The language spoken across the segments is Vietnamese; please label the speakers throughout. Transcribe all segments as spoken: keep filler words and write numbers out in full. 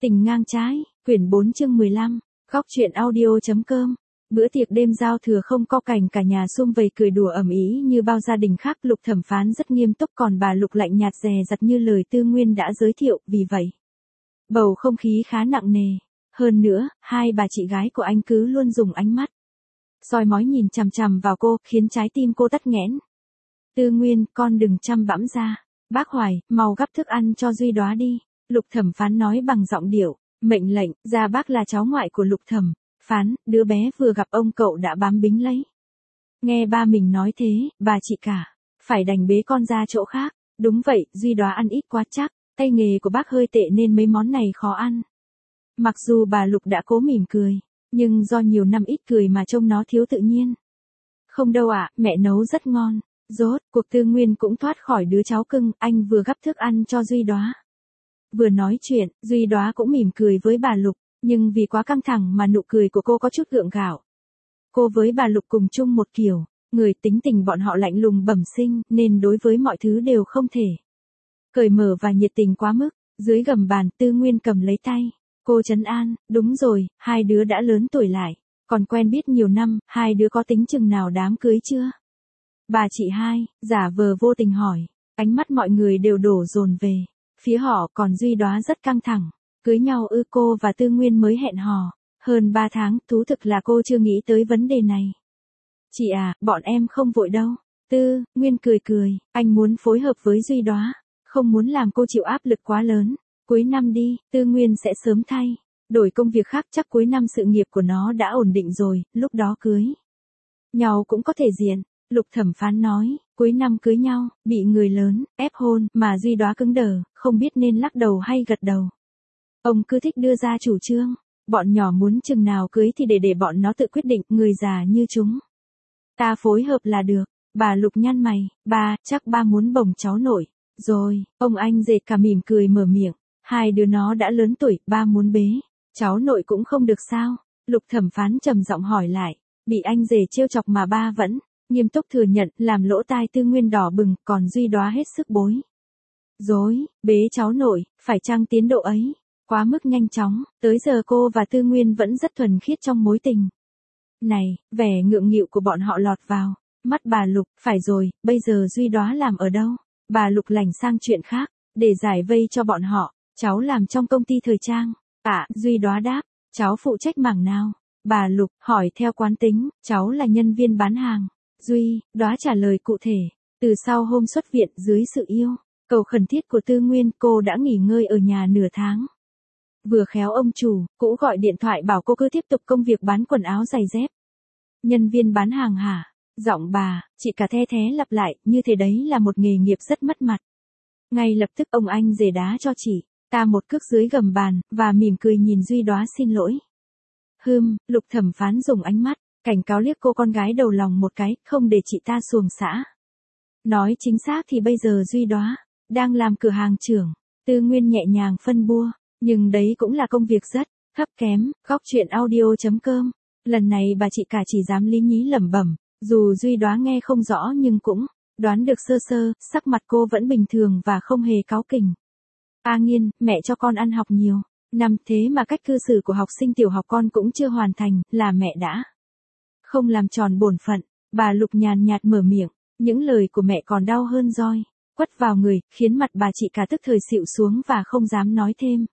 Speaker 1: Tình ngang trái, quyển bốn chương mười lăm, góc truyện audio.com. Bữa tiệc đêm giao thừa không có cảnh cả nhà sum vầy cười đùa ầm ĩ như bao gia đình khác. Lục thẩm phán rất nghiêm túc, còn bà Lục lạnh nhạt dè dặt như lời Tư Nguyên đã giới thiệu, vì vậy bầu không khí khá nặng nề. Hơn nữa, hai bà chị gái của anh cứ luôn dùng ánh mắt soi mói nhìn chằm chằm vào cô, khiến trái tim cô tắc nghẽn. Tư Nguyên, con đừng chăm bẵm ra. Bác Hoài, mau gắp thức ăn cho Duy Đóa đi. Lục thẩm phán nói bằng giọng điệu mệnh lệnh. Gia bác là cháu ngoại của Lục thẩm phán, đứa bé vừa gặp ông cậu đã bám bính lấy. Nghe ba mình nói thế, bà chị cả phải đành bế con ra chỗ khác. Đúng vậy, Duy Đóa ăn ít quá chắc, tay nghề của bác hơi tệ nên mấy món này khó ăn. Mặc dù bà Lục đã cố mỉm cười, nhưng do nhiều năm ít cười mà trông nó thiếu tự nhiên. Không đâu ạ, mẹ nấu rất ngon. Rốt cuộc Tư Nguyên cũng thoát khỏi đứa cháu cưng. Anh vừa gắp thức ăn cho Duy Đóa, vừa nói chuyện. Duy Đóa cũng mỉm cười với bà Lục, nhưng vì quá căng thẳng mà nụ cười của cô có chút gượng gạo. Cô với bà Lục cùng chung một kiểu người, tính tình bọn họ lạnh lùng bẩm sinh, nên đối với mọi thứ đều không thể cởi mở và nhiệt tình quá mức. Dưới gầm bàn, Tư Nguyên cầm lấy tay cô trấn an, đúng rồi, hai đứa đã lớn tuổi lại, còn quen biết nhiều năm, hai đứa có tính chừng nào đám cưới chưa? Bà chị hai giả vờ vô tình hỏi. Ánh mắt mọi người đều đổ dồn về phía họ, còn Duy Đóa rất căng thẳng. Cưới nhau ư? Cô và Tư Nguyên mới hẹn hò hơn ba tháng, thú thực là cô chưa nghĩ tới vấn đề này. Chị à, bọn em không vội đâu. Tư Nguyên cười cười, anh muốn phối hợp với Duy Đóa, không muốn làm cô chịu áp lực quá lớn. Cuối năm đi, Tư Nguyên sẽ sớm thay đổi công việc khác, chắc cuối năm sự nghiệp của nó đã ổn định rồi, lúc đó cưới nhau cũng có thể diện. Lục thẩm phán nói, cuối năm cưới nhau, bị người lớn ép hôn, mà Duy Đóa cứng đờ, không biết nên lắc đầu hay gật đầu. Ông cứ thích đưa ra chủ trương, bọn nhỏ muốn chừng nào cưới thì để để bọn nó tự quyết định, người già như chúng ta phối hợp là được. Bà Lục nhăn mày, ba, chắc ba muốn bồng cháu nội rồi. Ông anh rể cả mỉm cười mở miệng, hai đứa nó đã lớn tuổi, ba muốn bế cháu nội cũng không được sao? Lục thẩm phán trầm giọng hỏi lại. Bị anh rể trêu chọc mà ba vẫn nghiêm túc thừa nhận, làm lỗ tai Tư Nguyên đỏ bừng, còn Duy Đóa hết sức bối rối. Bế cháu nội, phải chăng tiến độ ấy quá mức nhanh chóng? Tới giờ cô và Tư Nguyên vẫn rất thuần khiết trong mối tình này. Vẻ ngượng nghịu của bọn họ lọt vào mắt bà Lục. Phải rồi, bây giờ Duy Đóa làm ở đâu? Bà Lục lảnh sang chuyện khác để giải vây cho bọn họ. Cháu làm trong công ty thời trang. À, Duy Đóa đáp. Cháu phụ trách mảng nào? Bà Lục hỏi theo quán tính. Cháu là nhân viên bán hàng. Duy Đóa trả lời cụ thể. Từ sau hôm xuất viện, dưới sự yêu cầu khẩn thiết của Tư Nguyên, cô đã nghỉ ngơi ở nhà nửa tháng. Vừa khéo ông chủ cũ gọi điện thoại bảo cô cứ tiếp tục công việc bán quần áo giày dép. Nhân viên bán hàng hả? Giọng bà chị cả the thé lặp lại, như thế đấy là một nghề nghiệp rất mất mặt. Ngay lập tức ông anh rể đá cho chị ta một cước dưới gầm bàn, và mỉm cười nhìn Duy Đóa xin lỗi. Hừm, Lục thẩm phán dùng ánh mắt cảnh cáo liếc cô con gái đầu lòng một cái, không để chị ta xuồng xã. Nói chính xác thì bây giờ Duy Đóa đang làm cửa hàng trưởng. Tư Nguyên nhẹ nhàng phân bua, nhưng đấy cũng là công việc rất thấp kém. Góc truyện audio.com. Lần này bà chị cả chỉ dám lý nhí lẩm bẩm, dù Duy Đóa nghe không rõ nhưng cũng đoán được sơ sơ. Sắc mặt cô vẫn bình thường và không hề cáu kỉnh. A Nghiên, mẹ cho con ăn học nhiều năm thế mà cách cư xử của học sinh tiểu học con cũng chưa hoàn thành, là mẹ đã không làm tròn bổn phận. Bà Lục nhàn nhạt mở miệng, những lời của mẹ còn đau hơn roi quất vào người, khiến mặt bà chị cả tức thời xịu xuống và không dám nói thêm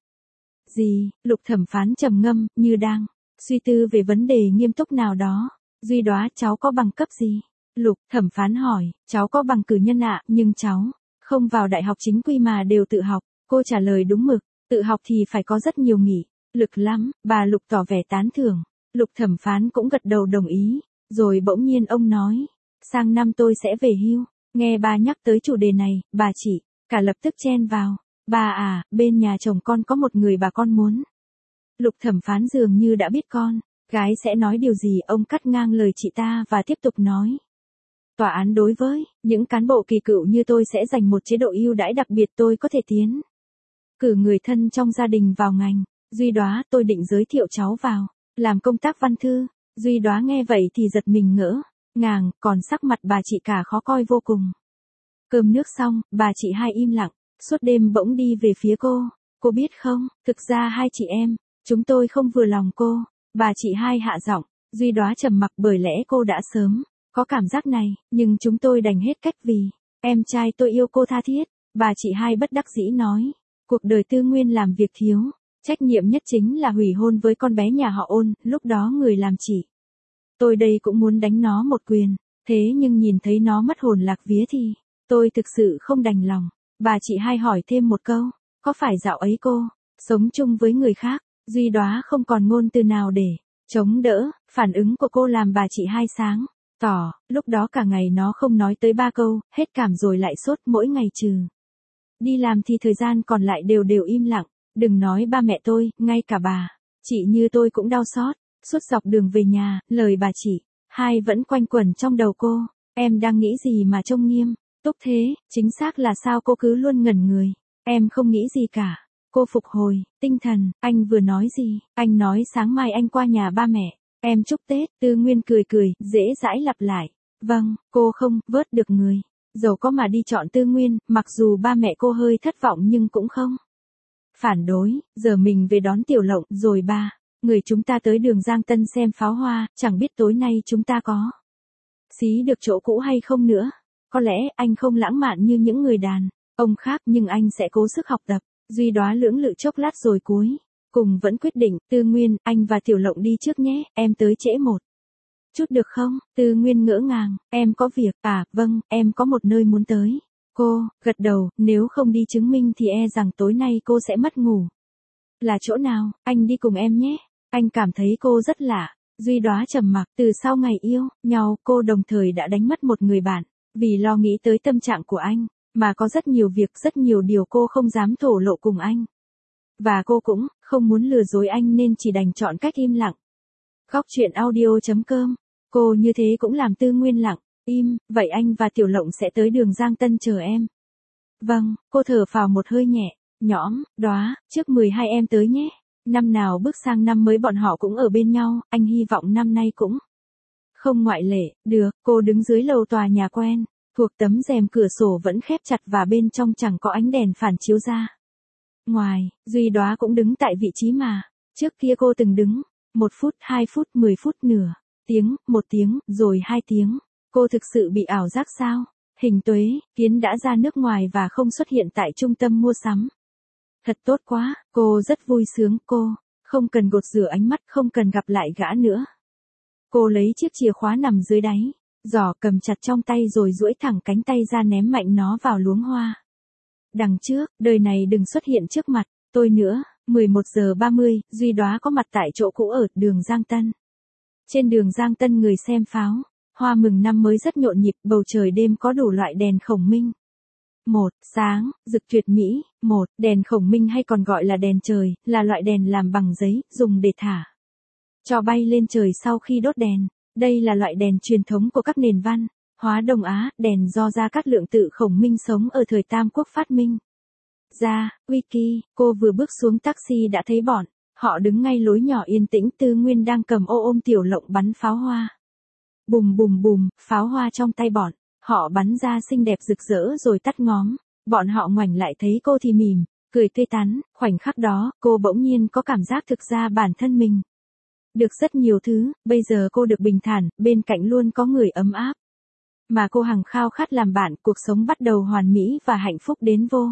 Speaker 1: gì. Lục thẩm phán trầm ngâm, như đang suy tư về vấn đề nghiêm túc nào đó. Duy Đóa, cháu có bằng cấp gì? Lục thẩm phán hỏi. Cháu có bằng cử nhân ạ, nhưng cháu không vào đại học chính quy mà đều tự học. Cô trả lời đúng mực, tự học thì phải có rất nhiều nghị lực lắm. Bà Lục tỏ vẻ tán thưởng. Lục thẩm phán cũng gật đầu đồng ý. Rồi bỗng nhiên ông nói, sang năm tôi sẽ về hưu. Nghe bà nhắc tới chủ đề này, bà chị cả lập tức chen vào. Bà à, bên nhà chồng con có một người bà con muốn. Lục thẩm phán dường như đã biết con gái sẽ nói điều gì. Ông cắt ngang lời chị ta và tiếp tục nói. Tòa án đối với những cán bộ kỳ cựu như tôi sẽ dành một chế độ ưu đãi đặc biệt. Tôi có thể tiến cử người thân trong gia đình vào ngành. Duy Đóa, tôi định giới thiệu cháu vào làm công tác văn thư. Duy Đóa nghe vậy thì giật mình ngỡ ngàng, còn sắc mặt bà chị cả khó coi vô cùng. Cơm nước xong, bà chị hai im lặng, suốt đêm bỗng đi về phía cô. Cô biết không, thực ra hai chị em, chúng tôi không vừa lòng cô. Bà chị hai hạ giọng, Duy Đóa trầm mặc bởi lẽ cô đã sớm có cảm giác này, nhưng chúng tôi đành hết cách vì em trai tôi yêu cô tha thiết. Bà chị hai bất đắc dĩ nói, cuộc đời Tư Nguyên làm việc thiếu trách nhiệm nhất chính là hủy hôn với con bé nhà họ Ôn, lúc đó người làm chị tôi đây cũng muốn đánh nó một quyền, thế nhưng nhìn thấy nó mất hồn lạc vía thì tôi thực sự không đành lòng. Bà chị hai hỏi thêm một câu, có phải dạo ấy cô sống chung với người khác? Duy Đóa không còn ngôn từ nào để chống đỡ, phản ứng của cô làm bà chị hai sáng tỏ, lúc đó cả ngày nó không nói tới ba câu, hết cảm rồi lại sốt, mỗi ngày trừ đi làm thì thời gian còn lại đều đều im lặng. Đừng nói ba mẹ tôi, ngay cả bà chị như tôi cũng đau xót. Suốt dọc đường về nhà, lời bà chị hai vẫn quanh quẩn trong đầu cô. Em đang nghĩ gì mà trông nghiêm túc thế? Chính xác là sao cô cứ luôn ngẩn người. Em không nghĩ gì cả. Cô phục hồi tinh thần. Anh vừa nói gì? Anh nói sáng mai anh qua nhà ba mẹ em chúc Tết. Tư Nguyên cười cười, dễ dãi lặp lại. Vâng, cô không vớt được người dẫu có mà đi chọn Tư Nguyên, mặc dù ba mẹ cô hơi thất vọng nhưng cũng không phản đối. Giờ mình về đón Tiểu Lộng rồi ba người chúng ta tới đường Giang Tân xem pháo hoa, chẳng biết tối nay chúng ta có xí được chỗ cũ hay không nữa. Có lẽ anh không lãng mạn như những người đàn ông khác nhưng anh sẽ cố sức học tập. Duy Đóa lưỡng lự chốc lát rồi cuối cùng vẫn quyết định, Tư Nguyên, anh và Tiểu Lộng đi trước nhé, em tới trễ một chút được không? Tư Nguyên ngỡ ngàng, em có việc, à, vâng, em có một nơi muốn tới. Cô gật đầu, nếu không đi chứng minh thì e rằng tối nay cô sẽ mất ngủ. Là chỗ nào? Anh đi cùng em nhé. Anh cảm thấy cô rất lạ. Duy Đóa trầm mặc, từ sau ngày yêu nhau, cô đồng thời đã đánh mất một người bạn. Vì lo nghĩ tới tâm trạng của anh, mà có rất nhiều việc, rất nhiều điều cô không dám thổ lộ cùng anh. Và cô cũng không muốn lừa dối anh nên chỉ đành chọn cách im lặng. Góc truyện audio chấm com. Cô như thế cũng làm Tư Nguyên lặng im. Vậy anh và Tiểu Lộng sẽ tới đường Giang Tân chờ em. Vâng, cô thở phào một hơi nhẹ nhõm. Đóa, trước mười hai em tới nhé. Năm nào bước sang năm mới bọn họ cũng ở bên nhau, anh hy vọng năm nay cũng không ngoại lệ. Được. Cô đứng dưới lầu tòa nhà quen, thuộc tấm rèm cửa sổ vẫn khép chặt và bên trong chẳng có ánh đèn phản chiếu ra. Ngoài, Duy Đóa cũng đứng tại vị trí mà trước kia cô từng đứng. Một phút, hai phút, mười phút, nửa tiếng, một tiếng, rồi hai tiếng. Cô thực sự bị ảo giác sao? Hình Tuế Kiến đã ra nước ngoài và không xuất hiện tại trung tâm mua sắm. Thật tốt quá, cô rất vui sướng, cô không cần gột rửa ánh mắt, không cần gặp lại gã nữa. Cô lấy chiếc chìa khóa nằm dưới đáy giỏ cầm chặt trong tay rồi duỗi thẳng cánh tay ra ném mạnh nó vào luống hoa. Đằng trước, đời này đừng xuất hiện trước mặt tôi nữa. mười một giờ ba mươi, Duy Đóa có mặt tại chỗ cũ ở đường Giang Tân. Trên đường Giang Tân người xem pháo hoa mừng năm mới rất nhộn nhịp, bầu trời đêm có đủ loại đèn khổng minh. Một, sáng, rực tuyệt mỹ. Một, đèn khổng minh hay còn gọi là đèn trời, là loại đèn làm bằng giấy, dùng để thả cho bay lên trời sau khi đốt đèn. Đây là loại đèn truyền thống của các nền văn hóa Đông Á, đèn do Gia Cát Lượng Tự Khổng Minh sống ở thời Tam Quốc phát minh ra. Wiki, cô vừa bước xuống taxi đã thấy bọn họ đứng ngay lối nhỏ yên tĩnh. Tư Nguyên đang cầm ô ôm Tiểu Lộng bắn pháo hoa. Bùm bùm bùm, pháo hoa trong tay bọn họ bắn ra xinh đẹp rực rỡ rồi tắt ngóm. Bọn họ ngoảnh lại thấy cô thì mỉm cười tươi tắn. Khoảnh khắc đó, cô bỗng nhiên có cảm giác thực ra bản thân mình được rất nhiều thứ. Bây giờ cô được bình thản, bên cạnh luôn có người ấm áp mà cô hằng khao khát làm bạn. Cuộc sống bắt đầu hoàn mỹ và hạnh phúc đến vô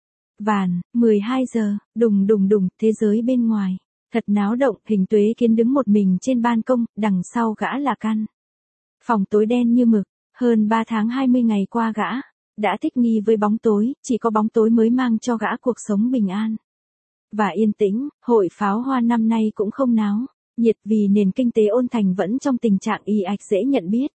Speaker 1: vàn. mười hai giờ, đùng đùng đùng, thế giới bên ngoài thật náo động. Hình Tuế Kiến đứng một mình trên ban công, đằng sau gã là căn phòng tối đen như mực. Hơn ba tháng hai mươi ngày qua gã đã thích nghi với bóng tối, chỉ có bóng tối mới mang cho gã cuộc sống bình an và yên tĩnh. Hội pháo hoa năm nay cũng không náo nhiệt vì nền kinh tế Ôn Thành vẫn trong tình trạng ì ạch dễ nhận biết.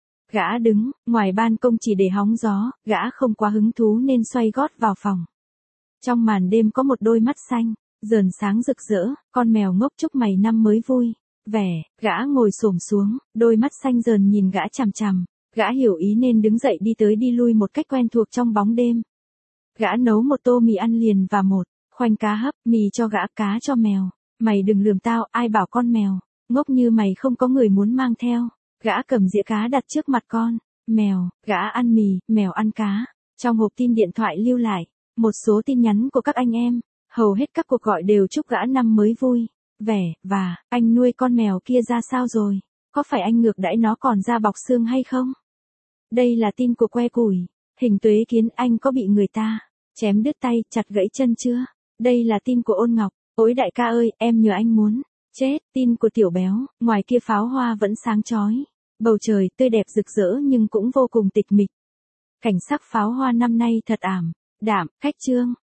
Speaker 1: Gã đứng ngoài ban công chỉ để hóng gió, gã không quá hứng thú nên xoay gót vào phòng. Trong màn đêm có một đôi mắt xanh dờn sáng rực rỡ, con mèo ngốc chúc mày năm mới vui vẻ. Gã ngồi xổm xuống, đôi mắt xanh dờn nhìn gã chằm chằm. Gã hiểu ý nên đứng dậy đi tới đi lui một cách quen thuộc trong bóng đêm. Gã nấu một tô mì ăn liền và một khoanh cá hấp. Mì cho gã, cá cho mèo. Mày đừng lườm tao, ai bảo con mèo ngốc như mày không có người muốn mang theo. Gã cầm dĩa cá đặt trước mặt con mèo. Gã ăn mì, mèo ăn cá. Trong hộp tin điện thoại lưu lại một số tin nhắn của các anh em. Hầu hết các cuộc gọi đều chúc gã năm mới vui, vẻ, và, anh nuôi con mèo kia ra sao rồi? Có phải anh ngược đãi nó còn da bọc xương hay không? Đây là tin của Que Củi. Hình Tuế Kiến, anh có bị người ta chém đứt tay, chặt gãy chân chưa? Đây là tin của Ôn Ngọc. Ôi đại ca ơi, em nhờ anh muốn chết. Tin của Tiểu Béo. Ngoài kia pháo hoa vẫn sáng chói. Bầu trời tươi đẹp rực rỡ nhưng cũng vô cùng tịch mịch. Cảnh sắc pháo hoa năm nay thật ảm đạm, khách trương.